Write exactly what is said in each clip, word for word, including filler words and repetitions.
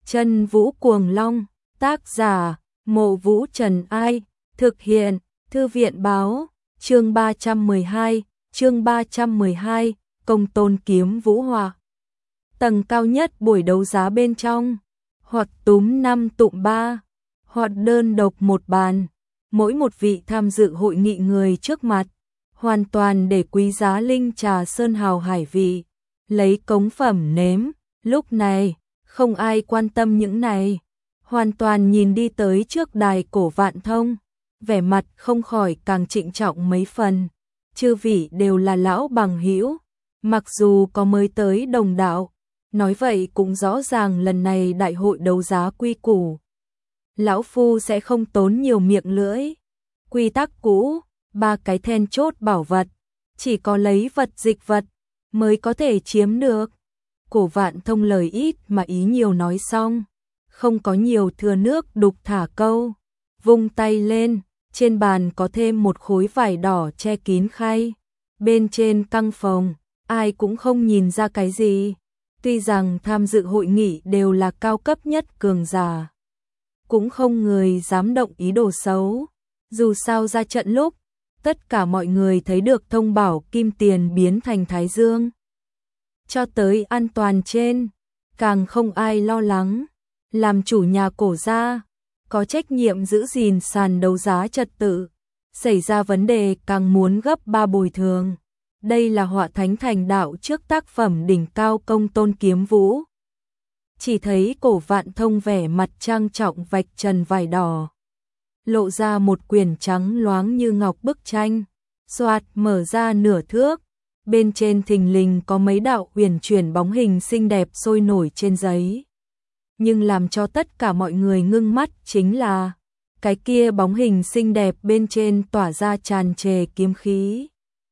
Chân Vũ Cuồng Long, tác giả, Mộ Vũ Trần Ai, thực hiện, Thư viện báo, chương ba trăm mười hai, chương ba trăm mười hai, Công Tôn Kiếm Vũ Họa. Tầng cao nhất buổi đấu giá bên trong, hoặc túm năm tụm ba, hoặc đơn độc một bàn, mỗi một vị tham dự hội nghị người trước mặt, hoàn toàn để quý giá linh trà sơn hào hải vị, lấy cống phẩm nếm, lúc này, không ai quan tâm những này, hoàn toàn nhìn đi tới trước đài Cổ Vạn Thông, vẻ mặt không khỏi càng trịnh trọng mấy phần, chư vị đều là lão bằng hữu, mặc dù có mới tới đồng đạo, nói vậy cũng rõ ràng lần này đại hội đấu giá quy củ. Lão Phu sẽ không tốn nhiều miệng lưỡi. Quy tắc cũ, ba cái then chốt bảo vật, chỉ có lấy vật dịch vật mới có thể chiếm được. Cổ Vạn Thông lời ít mà ý nhiều nói xong, không có nhiều thừa nước đục thả câu, vung tay lên, trên bàn có thêm một khối vải đỏ che kín khay, bên trên căng phồng, ai cũng không nhìn ra cái gì. Tuy rằng tham dự hội nghị đều là cao cấp nhất cường giả, cũng không người dám động ý đồ xấu. Dù sao ra trận lúc, tất cả mọi người thấy được thông bảo kim tiền biến thành thái dương. Cho tới an toàn trên, càng không ai lo lắng. Làm chủ nhà Cổ gia, có trách nhiệm giữ gìn sàn đấu giá trật tự. Xảy ra vấn đề càng muốn gấp ba bồi thường. Đây là họa thánh thành đạo trước tác phẩm đỉnh cao Công Tôn Kiếm Vũ. Chỉ thấy Cổ Vạn Thông vẻ mặt trang trọng vạch trần vải đỏ, lộ ra một quyển trắng loáng như ngọc bức tranh, xoạt mở ra nửa thước, bên trên thình lình có mấy đạo huyền chuyển bóng hình xinh đẹp sôi nổi trên giấy. Nhưng làm cho tất cả mọi người ngưng mắt chính là cái kia bóng hình xinh đẹp bên trên tỏa ra tràn trề kiếm khí,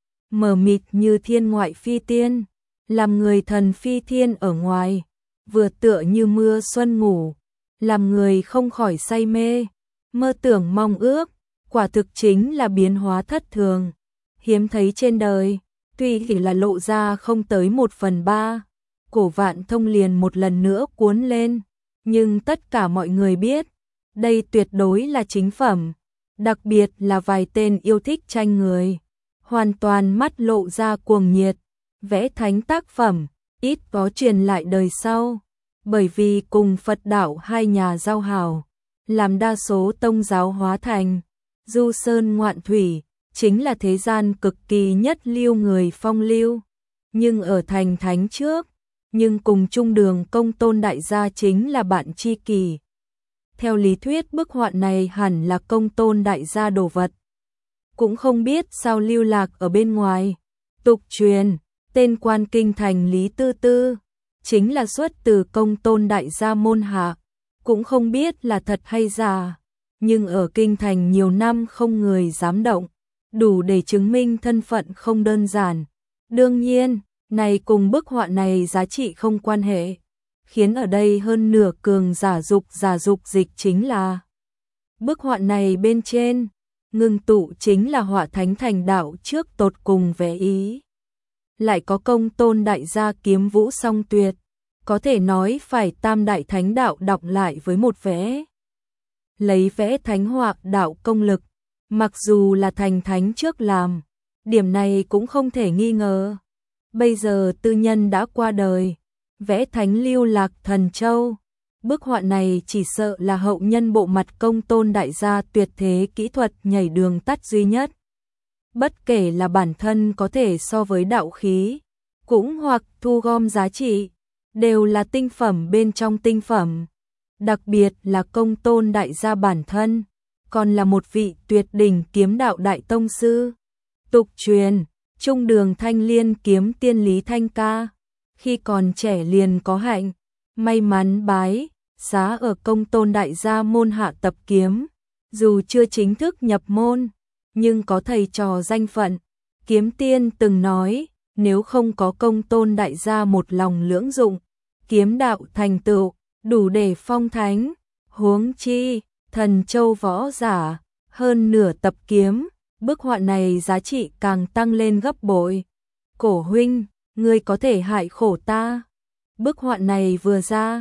mờ mịt như thiên ngoại phi tiên, làm người thần phi thiên ở ngoài, vừa tựa như mưa xuân ngủ, làm người không khỏi say mê, mơ tưởng mong ước, quả thực chính là biến hóa thất thường, hiếm thấy trên đời. Tuy chỉ là lộ ra không tới một phần ba, Cổ Vạn Thông liền một lần nữa cuốn lên, nhưng tất cả mọi người biết, đây tuyệt đối là chính phẩm, đặc biệt là vài tên yêu thích tranh người, hoàn toàn mắt lộ ra cuồng nhiệt, vẽ thánh tác phẩm, ít có truyền lại đời sau, bởi vì cùng Phật đạo hai nhà giao hảo, làm đa số tông giáo hóa thành, du sơn ngoạn thủy, chính là thế gian cực kỳ nhất lưu người phong lưu, nhưng ở thành thánh trước, nhưng cùng chung đường Công Tôn đại gia chính là bạn tri kỷ. Theo lý thuyết bức họa này hẳn là Công Tôn đại gia đồ vật, cũng không biết sao lưu lạc ở bên ngoài. Tục truyền, tên quan kinh thành Lý Tư Tư, chính là xuất từ Công Tôn đại gia môn hạ, cũng không biết là thật hay giả, nhưng ở kinh thành nhiều năm không người dám động, đủ để chứng minh thân phận không đơn giản. Đương nhiên, này cùng bức họa này giá trị không quan hệ, khiến ở đây hơn nửa cường giả dục giả dục dịch chính là bức họa này bên trên, ngưng tụ chính là họa thánh thành đạo trước tột cùng vẽ ý. Lại có Công Tôn đại gia kiếm vũ song tuyệt, có thể nói phải tam đại thánh đạo đọc lại với một vẽ. Lấy vẽ thánh họa đạo công lực, mặc dù là thành thánh trước làm, điểm này cũng không thể nghi ngờ. Bây giờ tư nhân đã qua đời, vẽ thánh lưu lạc Thần Châu, bức họa này chỉ sợ là hậu nhân bộ mặt Công Tôn đại gia tuyệt thế kỹ thuật nhảy đường tắt duy nhất. Bất kể là bản thân có thể so với đạo khí, cũng hoặc thu gom giá trị, đều là tinh phẩm bên trong tinh phẩm. Đặc biệt là Công Tôn đại gia bản thân, còn là một vị tuyệt đỉnh kiếm đạo đại tông sư. Tục truyền, chung đường thanh liên kiếm tiên Lý Thanh Ca, khi còn trẻ liền có hạnh, may mắn bái, xá ở Công Tôn đại gia môn hạ tập kiếm, dù chưa chính thức nhập môn, nhưng có thầy trò danh phận. Kiếm tiên từng nói, nếu không có Công Tôn đại gia một lòng lưỡng dụng, kiếm đạo thành tựu, đủ để phong thánh, huống chi, Thần Châu võ giả, hơn nửa tập kiếm, bức họa này giá trị càng tăng lên gấp bội. Cổ huynh, ngươi có thể hại khổ ta. Bức họa này vừa ra,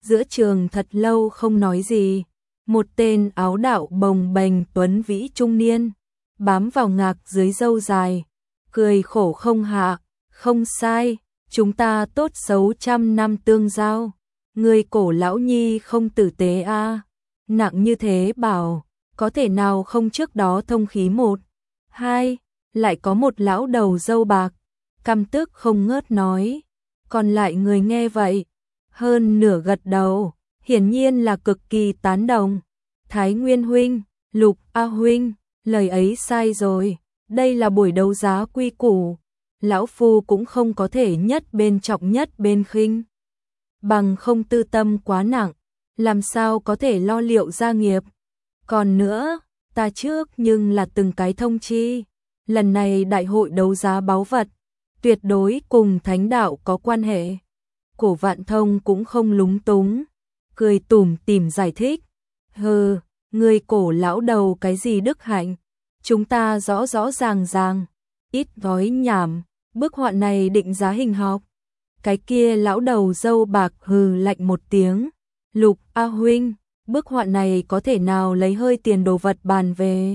giữa trường thật lâu không nói gì. Một tên áo đạo bồng bềnh tuấn vĩ trung niên, bám vào ngạc dưới râu dài, cười khổ không hạ, không sai, chúng ta tốt xấu trăm năm tương giao. Người cổ lão nhi không tử tế a à. Nặng như thế bảo, có thể nào không trước đó thông khí một, hai, lại có một lão đầu râu bạc, căm tức không ngớt nói. Còn lại người nghe vậy, hơn nửa gật đầu, hiển nhiên là cực kỳ tán đồng. Thái Nguyên huynh, Lục A huynh, lời ấy sai rồi, đây là buổi đấu giá quy củ, lão phu cũng không có thể nhất bên trọng nhất bên khinh. Bằng không tư tâm quá nặng, làm sao có thể lo liệu gia nghiệp. Còn nữa, ta trước nhưng là từng cái thông chi, lần này đại hội đấu giá báu vật, tuyệt đối cùng thánh đạo có quan hệ. Cổ Vạn Thông cũng không lúng túng, cười tủm tỉm giải thích. Hừ, người cổ lão đầu cái gì đức hạnh, chúng ta rõ rõ ràng ràng, ít nói nhảm, bức họa này định giá hình học. Cái kia lão đầu râu bạc hừ lạnh một tiếng. Lục A huynh, bức họa này có thể nào lấy hơi tiền đồ vật bàn về.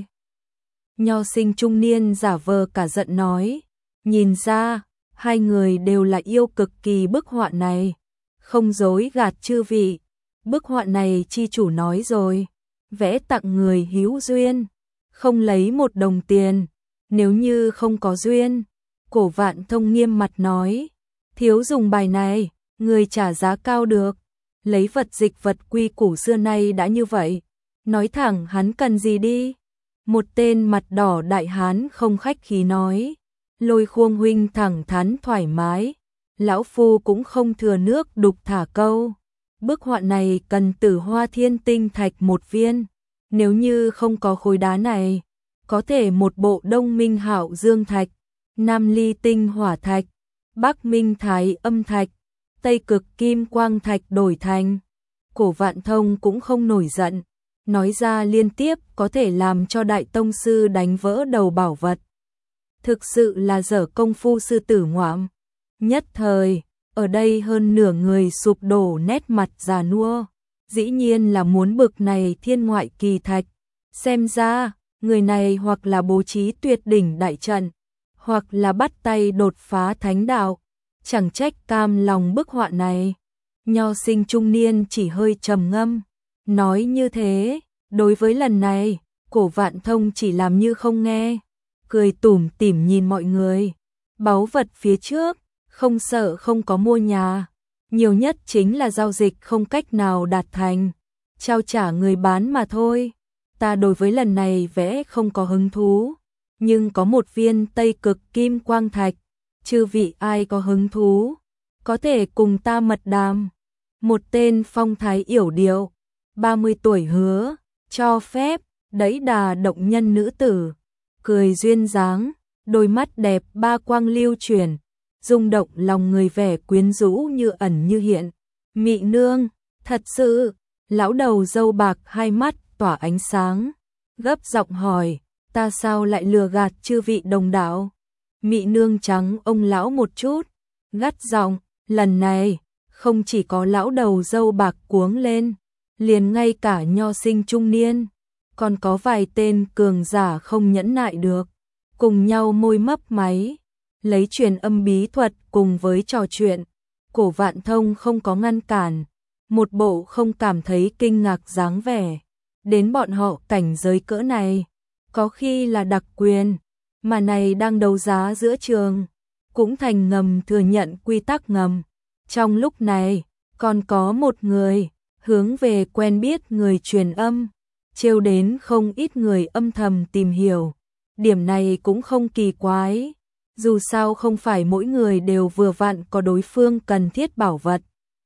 Nho sinh trung niên giả vờ cả giận nói. Nhìn ra, hai người đều là yêu cực kỳ bức họa này. Không dối gạt chư vị, bức họa này chi chủ nói rồi, vẽ tặng người hữu duyên, không lấy một đồng tiền. Nếu như không có duyên, Cổ Vạn Thông nghiêm mặt nói, thiếu dùng bài này, người trả giá cao được. Lấy vật dịch vật quy củ xưa nay đã như vậy, nói thẳng hắn cần gì đi. Một tên mặt đỏ đại hán không khách khí nói. Lôi Khuông huynh thẳng thắn thoải mái, lão phu cũng không thừa nước đục thả câu. Bức họa này cần Tử Hoa Thiên Tinh thạch một viên, nếu như không có khối đá này, có thể một bộ Đông Minh Hạo Dương thạch, Nam Ly Tinh Hỏa thạch, Bắc Minh Thái Âm thạch, Tây Cực Kim Quang thạch đổi thành. Cổ Vạn Thông cũng không nổi giận, nói ra liên tiếp có thể làm cho đại tông sư đánh vỡ đầu bảo vật. Thực sự là dở công phu sư tử ngoạm. Nhất thời, ở đây hơn nửa người sụp đổ nét mặt già nua, dĩ nhiên là muốn bực này thiên ngoại kỳ thạch. Xem ra, người này hoặc là bố trí tuyệt đỉnh đại trận, hoặc là bắt tay đột phá thánh đạo, chẳng trách cam lòng bức họa này. Nho sinh trung niên chỉ hơi trầm ngâm, nói như thế, đối với lần này, Cổ Vạn Thông chỉ làm như không nghe, cười tủm tỉm nhìn mọi người. Báu vật phía trước, không sợ không có mua nhà, nhiều nhất chính là giao dịch không cách nào đạt thành, trao trả người bán mà thôi. Ta đối với lần này vẽ không có hứng thú, nhưng có một viên Tây Cực Kim Quang thạch, chư vị ai có hứng thú, có thể cùng ta mật đàm. Một tên phong thái yểu điệu, ba mươi tuổi hứa, cho phép, đẫy đà động nhân nữ tử, cười duyên dáng, đôi mắt đẹp ba quang lưu chuyển, rung động lòng người vẻ quyến rũ như ẩn như hiện. Mị nương, thật sự, lão đầu râu bạc hai mắt tỏa ánh sáng, gấp giọng hỏi, ta sao lại lừa gạt chư vị đồng đạo. Mị nương trắng ông lão một chút, gắt giọng, lần này, không chỉ có lão đầu râu bạc cuống lên, liền ngay cả nho sinh trung niên, còn có vài tên cường giả không nhẫn nại được, cùng nhau môi mấp máy, lấy truyền âm bí thuật cùng với trò chuyện. Cổ Vạn Thông không có ngăn cản, một bộ không cảm thấy kinh ngạc dáng vẻ. Đến bọn họ cảnh giới cỡ này, có khi là đặc quyền, mà này đang đấu giá giữa trường, cũng thành ngầm thừa nhận quy tắc ngầm. Trong lúc này, còn có một người, hướng về quen biết người truyền âm, trêu đến không ít người âm thầm tìm hiểu. Điểm này cũng không kỳ quái, dù sao không phải mỗi người đều vừa vặn có đối phương cần thiết bảo vật.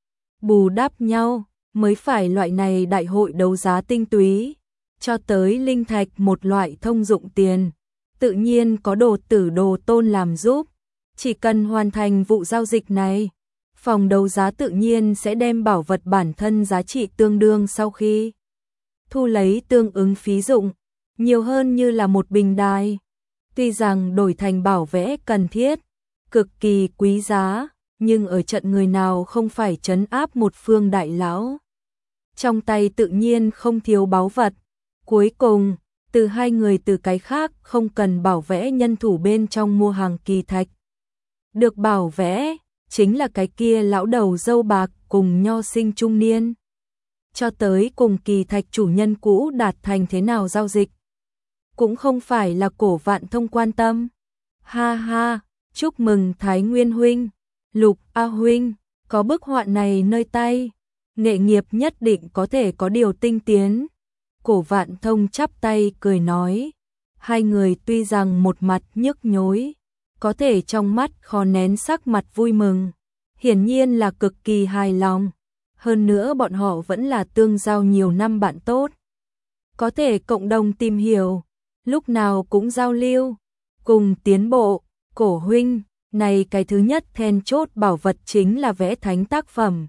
Bù đắp nhau, mới phải loại này đại hội đấu giá tinh túy, cho tới linh thạch một loại thông dụng tiền, tự nhiên có đồ tử đồ tôn làm giúp. Chỉ cần hoàn thành vụ giao dịch này, phòng đấu giá tự nhiên sẽ đem bảo vật bản thân giá trị tương đương sau khi thu lấy tương ứng phí dụng, nhiều hơn như là một bình đài. Tuy rằng đổi thành bảo vẽ cần thiết, cực kỳ quý giá, nhưng ở trận người nào không phải trấn áp một phương đại lão. Trong tay tự nhiên không thiếu báu vật. Cuối cùng, từ hai người từ cái khác không cần bảo vẽ nhân thủ bên trong mua hàng kỳ thạch. Được bảo vẽ, chính là cái kia lão đầu râu bạc cùng nho sinh trung niên. Cho tới cùng kỳ thạch chủ nhân cũ đạt thành thế nào giao dịch. Cũng không phải là Cổ Vạn Thông quan tâm. Ha ha, chúc mừng Thái Nguyên huynh, Lục A huynh, có bức họa này nơi tay, nghệ nghiệp nhất định có thể có điều tinh tiến. Cổ Vạn Thông chắp tay cười nói, hai người tuy rằng một mặt nhức nhối, có thể trong mắt khó nén sắc mặt vui mừng, hiển nhiên là cực kỳ hài lòng. Hơn nữa bọn họ vẫn là tương giao nhiều năm bạn tốt, có thể cộng đồng tìm hiểu, lúc nào cũng giao lưu, cùng tiến bộ. Cổ huynh, này cái thứ nhất then chốt bảo vật chính là vẽ thánh tác phẩm.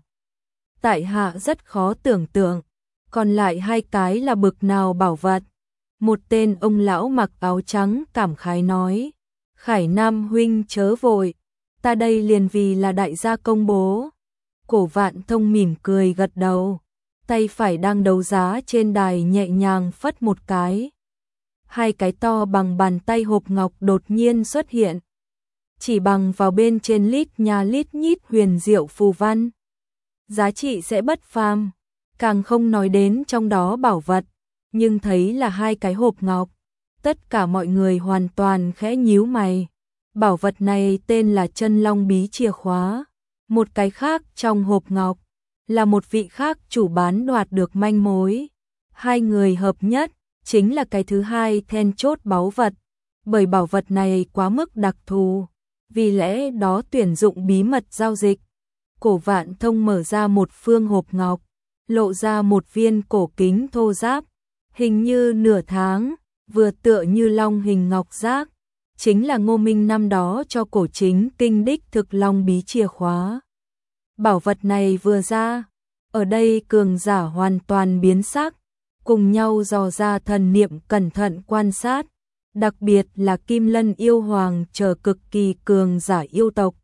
Tại hạ rất khó tưởng tượng, còn lại hai cái là bực nào bảo vật. Một tên ông lão mặc áo trắng cảm khái nói, Khải Nam huynh chớ vội, ta đây liền vì là đại gia công bố. Cổ Vạn Thông mỉm cười gật đầu, tay phải đang đấu giá trên đài nhẹ nhàng phất một cái. Hai cái to bằng bàn tay hộp ngọc đột nhiên xuất hiện, chỉ bằng vào bên trên lít nhà lít nhít huyền diệu phù văn. Giá trị sẽ bất phàm, càng không nói đến trong đó bảo vật, nhưng thấy là hai cái hộp ngọc. Tất cả mọi người hoàn toàn khẽ nhíu mày. Bảo vật này tên là Chân Long Bí Chìa Khóa. Một cái khác trong hộp ngọc là một vị khác chủ bán đoạt được manh mối. Hai người hợp nhất chính là cái thứ hai then chốt báu vật. Bởi bảo vật này quá mức đặc thù, vì lẽ đó tuyển dụng bí mật giao dịch. Cổ Vạn Thông mở ra một phương hộp ngọc, lộ ra một viên cổ kính thô ráp, hình như nửa tháng, vừa tựa như long hình ngọc giác, chính là Ngô Minh năm đó cho cổ chính kinh đích thực long bí chìa khóa. Bảo vật này vừa ra, ở đây cường giả hoàn toàn biến sắc, cùng nhau dò ra thần niệm cẩn thận quan sát, đặc biệt là Kim Lân yêu hoàng chờ cực kỳ cường giả yêu tộc.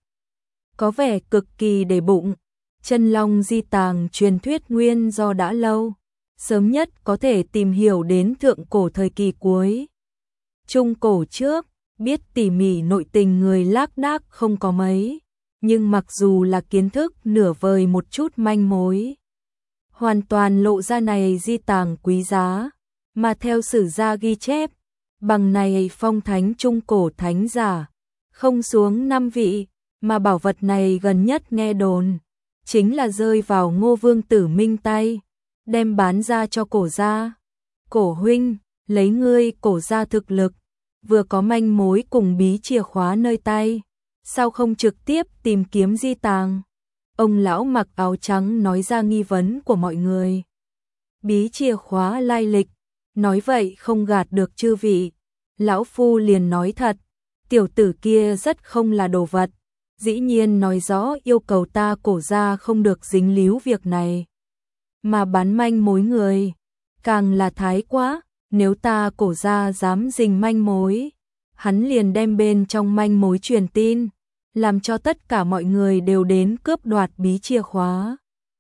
Có vẻ cực kỳ để bụng, Chân Long di tàng truyền thuyết nguyên do đã lâu, sớm nhất có thể tìm hiểu đến thượng cổ thời kỳ cuối. Trung cổ trước, biết tỉ mỉ nội tình người lác đác không có mấy, nhưng mặc dù là kiến thức nửa vời một chút manh mối, hoàn toàn lộ ra này di tàng quý giá, mà theo sử gia ghi chép, bằng này phong thánh trung cổ thánh giả, không xuống năm vị, mà bảo vật này gần nhất nghe đồn, chính là rơi vào Ngô Vương Tử Minh tay, đem bán ra cho cổ gia. Cổ huynh, lấy ngươi cổ gia thực lực, vừa có manh mối cùng bí chìa khóa nơi tay, sao không trực tiếp tìm kiếm di tàng? Ông lão mặc áo trắng nói ra nghi vấn của mọi người. Bí chìa khóa lai lịch, nói vậy không gạt được chư vị. Lão phu liền nói thật, tiểu tử kia rất không là đồ vật, dĩ nhiên nói rõ yêu cầu ta cổ gia không được dính líu việc này. Mà bán manh mối người, càng là thái quá, nếu ta cổ gia dám dính manh mối, hắn liền đem bên trong manh mối truyền tin, làm cho tất cả mọi người đều đến cướp đoạt bí chìa khóa.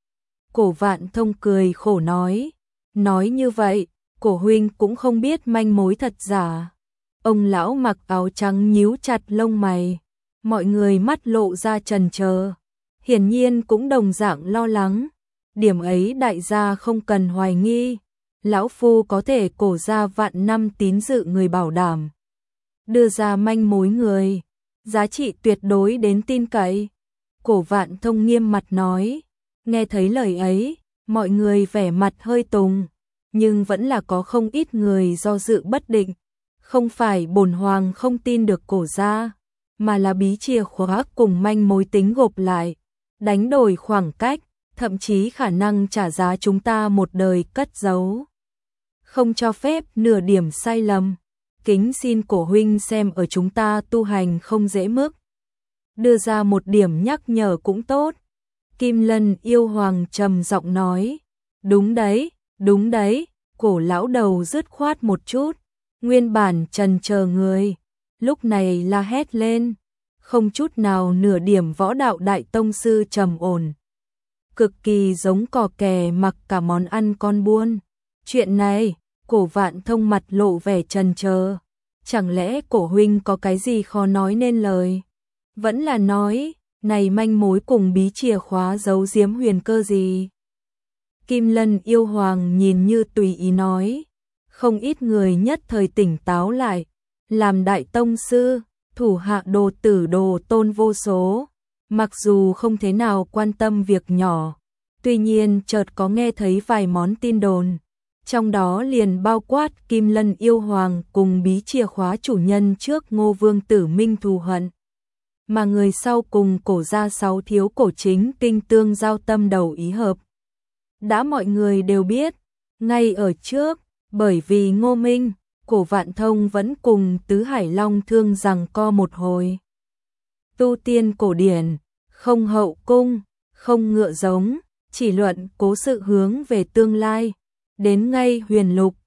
Cổ Vạn Thông cười khổ nói, nói như vậy, cổ huynh cũng không biết manh mối thật giả. Ông lão mặc áo trắng nhíu chặt lông mày, mọi người mắt lộ ra chần chờ, hiển nhiên cũng đồng dạng lo lắng. Điểm ấy đại gia không cần hoài nghi, lão phu có thể cổ ra vạn năm tín dự người bảo đảm, đưa ra manh mối người, giá trị tuyệt đối đến tin cậy. Cổ Vạn Thông nghiêm mặt nói, nghe thấy lời ấy, mọi người vẻ mặt hơi tùng, nhưng vẫn là có không ít người do dự bất định. Không phải bổn hoàng không tin được cổ gia, mà là bí chìa khóa cùng manh mối tính gộp lại, đánh đổi khoảng cách, thậm chí khả năng trả giá chúng ta một đời cất giấu. Không cho phép nửa điểm sai lầm, kính xin cổ huynh xem ở chúng ta tu hành không dễ mức, đưa ra một điểm nhắc nhở cũng tốt. Kim Lân yêu hoàng trầm giọng nói, đúng đấy, đúng đấy. Cổ lão đầu dứt khoát một chút, nguyên bản trần chờ người, lúc này la hét lên, không chút nào nửa điểm võ đạo đại tông sư trầm ổn. Cực kỳ giống cò kè mặc cả món ăn con buôn. Chuyện này, Cổ Vạn Thông mặt lộ vẻ chần chờ. Chẳng lẽ Cổ huynh có cái gì khó nói nên lời? Vẫn là nói, này manh mối cùng bí chìa khóa giấu giếm huyền cơ gì? Kim Lân yêu hoàng nhìn như tùy ý nói. Không ít người nhất thời tỉnh táo lại. Làm đại tông sư, thủ hạ đồ tử đồ tôn vô số. Mặc dù không thế nào quan tâm việc nhỏ, tuy nhiên chợt có nghe thấy vài món tin đồn. Trong đó liền bao quát Kim Lân yêu hoàng cùng bí chìa khóa chủ nhân trước Ngô Vương Tử Minh thù hận. Mà người sau cùng Cổ gia sáu thiếu cổ chính kinh tương giao tâm đầu ý hợp. Đã mọi người đều biết, ngay ở trước, bởi vì Ngô Minh, Cổ Vạn Thông vẫn cùng Tứ Hải Long Thương rằng co một hồi. Tu tiên cổ điển, không hậu cung, không ngựa giống, chỉ luận cố sự hướng về tương lai. Đến ngay huyền lục,